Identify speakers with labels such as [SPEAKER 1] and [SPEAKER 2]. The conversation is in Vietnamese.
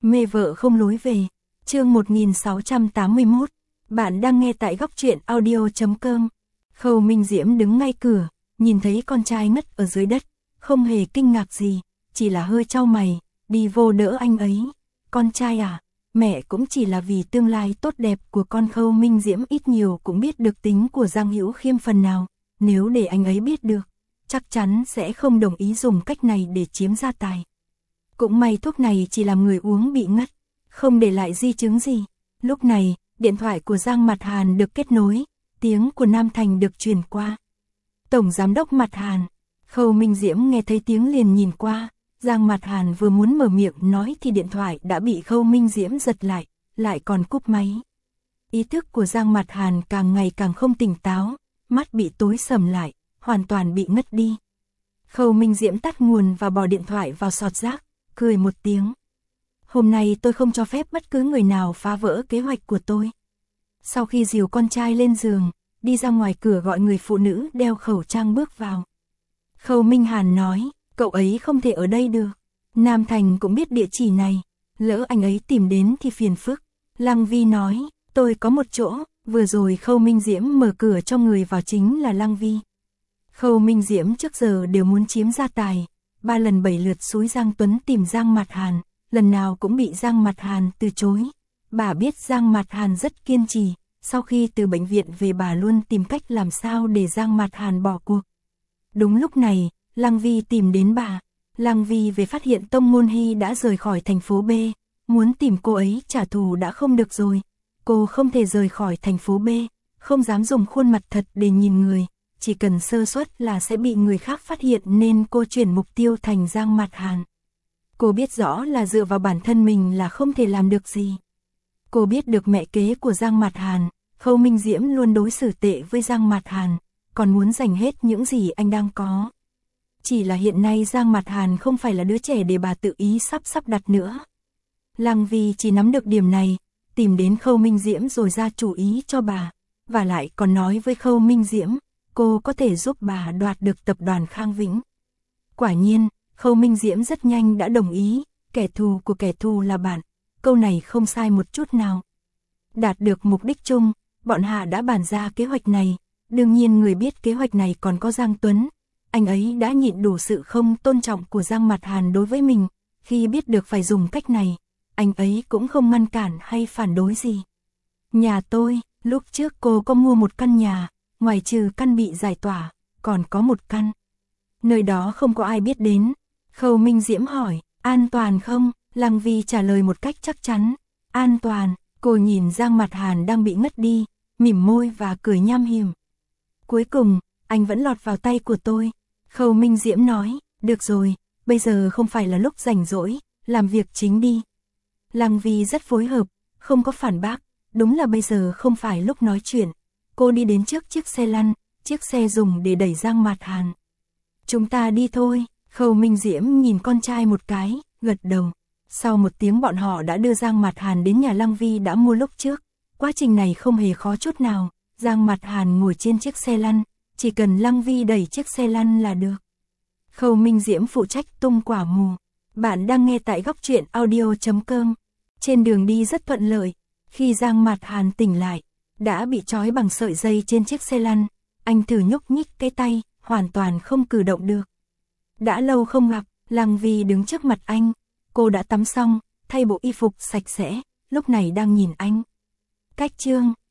[SPEAKER 1] Mê vợ không lối về. Chương 1681. Bạn đang nghe tại góc truyện audio.com. Khâu Minh Diễm đứng ngay cửa, nhìn thấy con trai ngất ở dưới đất, không hề kinh ngạc gì, chỉ là hơi chau mày, đi vô đỡ anh ấy. Con trai à, mẹ cũng chỉ là vì tương lai tốt đẹp của con. Khâu Minh Diễm ít nhiều cũng biết được tính của Giang Hữu Khiêm phần nào, nếu để anh ấy biết được, chắc chắn sẽ không đồng ý dùng cách này để chiếm gia tài. Cũng may thuốc này chỉ làm người uống bị ngất, không để lại di chứng gì. Lúc này, điện thoại của Giang Mạt Hàn được kết nối, tiếng của Nam Thành được truyền qua. Tổng Giám đốc Mạt Hàn. Khâu Minh Diễm nghe thấy tiếng liền nhìn qua, Giang Mạt Hàn vừa muốn mở miệng nói thì điện thoại đã bị Khâu Minh Diễm giật lại còn cúp máy. Ý thức của Giang Mạt Hàn càng ngày càng không tỉnh táo, mắt bị tối sầm lại, hoàn toàn bị ngất đi. Khâu Minh Diễm tắt nguồn và bỏ điện thoại vào sọt rác, cười một tiếng. Hôm nay tôi không cho phép bất cứ người nào phá vỡ kế hoạch của tôi. Sau khi dìu con trai lên giường, đi ra ngoài cửa gọi người phụ nữ đeo khẩu trang bước vào. Khâu Minh Hàn nói, cậu ấy không thể ở đây được. Nam Thành cũng biết địa chỉ này, lỡ anh ấy tìm đến thì phiền phức. Lăng Vi nói, tôi có một chỗ. Vừa rồi Khâu Minh Diễm mở cửa cho người vào chính là Lăng Vi. Khâu Minh Diễm trước giờ đều muốn chiếm gia tài, 3 lần 7 lượt xúi Giang Tuấn tìm Giang Mạt Hàn, lần nào cũng bị Giang Mạt Hàn từ chối. Bà biết Giang Mạt Hàn rất kiên trì, sau khi từ bệnh viện về bà luôn tìm cách làm sao để Giang Mạt Hàn bỏ cuộc. Đúng lúc này, Lăng Vi tìm đến bà. Lăng Vi về phát hiện Tông Môn Hy đã rời khỏi thành phố B, muốn tìm cô ấy trả thù đã không được rồi. Cô không thể rời khỏi thành phố B, không dám dùng khuôn mặt thật để nhìn người, chỉ cần sơ suất là sẽ bị người khác phát hiện nên cô chuyển mục tiêu thành Giang Mạt Hàn. Cô biết rõ là dựa vào bản thân mình là không thể làm được gì. Cô biết được mẹ kế của Giang Mạt Hàn, Khâu Minh Diễm luôn đối xử tệ với Giang Mạt Hàn, còn muốn giành hết những gì anh đang có. Chỉ là hiện nay Giang Mạt Hàn không phải là đứa trẻ để bà tự ý sắp đặt nữa. Lăng Vi chỉ nắm được điểm này, tìm đến Khâu Minh Diễm rồi ra chủ ý cho bà, và lại còn nói với Khâu Minh Diễm, cô có thể giúp bà đoạt được tập đoàn Khang Vĩnh. Quả nhiên, Khâu Minh Diễm rất nhanh đã đồng ý, kẻ thù của kẻ thù là bạn, câu này không sai một chút nào. Đạt được mục đích chung, bọn họ đã bàn ra kế hoạch này, đương nhiên người biết kế hoạch này còn có Giang Tuấn. Anh ấy đã nhịn đủ sự không tôn trọng của Giang Mạt Hàn đối với mình, khi biết được phải dùng cách này, anh ấy cũng không ngăn cản hay phản đối gì. Nhà tôi, lúc trước cô có mua một căn nhà, ngoài trừ căn bị giải tỏa, còn có một căn. Nơi đó không có ai biết đến. Khâu Minh Diễm hỏi, an toàn không? Lăng Vi trả lời một cách chắc chắn, an toàn. Cô nhìn Giang Mạt Hàn đang bị ngất đi, mỉm môi và cười nham hiểm. Cuối cùng, anh vẫn lọt vào tay của tôi. Khâu Minh Diễm nói, được rồi, bây giờ không phải là lúc rảnh rỗi, làm việc chính đi. Lăng Vi rất phối hợp, không có phản bác, đúng là bây giờ không phải lúc nói chuyện. Cô đi đến trước chiếc xe lăn, chiếc xe dùng để đẩy Giang Mạt Hàn. Chúng ta đi thôi. Khâu Minh Diễm nhìn con trai một cái, gật đầu. Sau một tiếng bọn họ đã đưa Giang Mạt Hàn đến nhà Lăng Vi đã mua lúc trước. Quá trình này không hề khó chút nào. Giang Mạt Hàn ngồi trên chiếc xe lăn, chỉ cần Lăng Vi đẩy chiếc xe lăn là được. Khâu Minh Diễm phụ trách tung quả mù. Bạn đang nghe tại góc truyện audio.com. Trên đường đi rất thuận lợi. Khi Giang Mạt Hàn tỉnh lại, đã bị trói bằng sợi dây trên chiếc xe lăn. Anh thử nhúc nhích cái tay, hoàn toàn không cử động được. Đã lâu không gặp, Lăng Vi đứng trước mặt anh. Cô đã tắm xong, thay bộ y phục sạch sẽ, lúc này đang nhìn anh. Cách chương